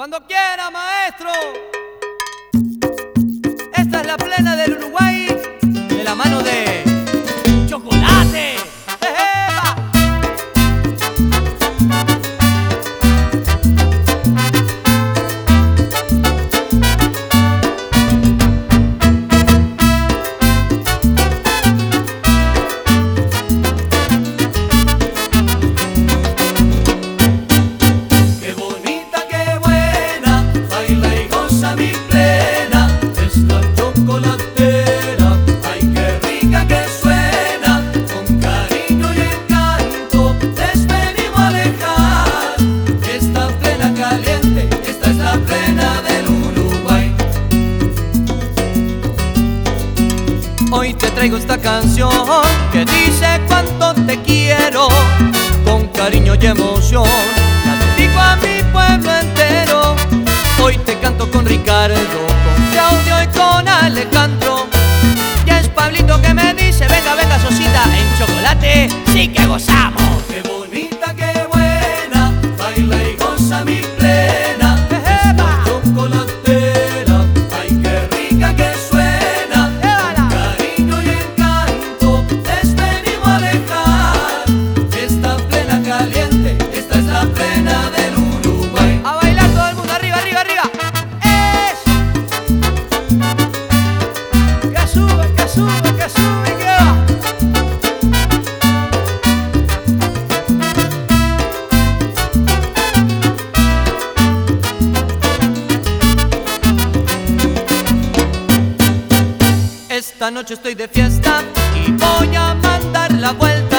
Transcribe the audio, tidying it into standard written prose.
Cuando quiera, maestro. Esta es la plena del Uruguay, de la mano de Chocolate. ¡Epa! Qué bonita, qué buena, baila y goza mi plena, esta chocolatera, ay qué rica que suena, con cariño y encanto les venimos a dejar, esta plena caliente, esta es la plena del Uruguay. Hoy te traigo esta canción que dice cuánto te quiero, con cariño y emoción la dedico a mi pueblo entero. Hoy te canto con Ricardo, con Claudio y con Alejandro. Ya es Pablito que me dice, venga, venga, Sosita, en Chocolate sí que gozamos. Qué bonita, qué buena, baila y goza mi plena, esta chocolatera, ay qué rica que suena, con cariño y encanto les venimos a dejar, esta plena caliente, esta es la plena del Uruguay. A bailar todo el mundo, arriba, arriba, arriba. ¡Eso! Que sube, que sube, que sube, que va. Esta noche estoy de fiesta y voy a mandar la vuelta.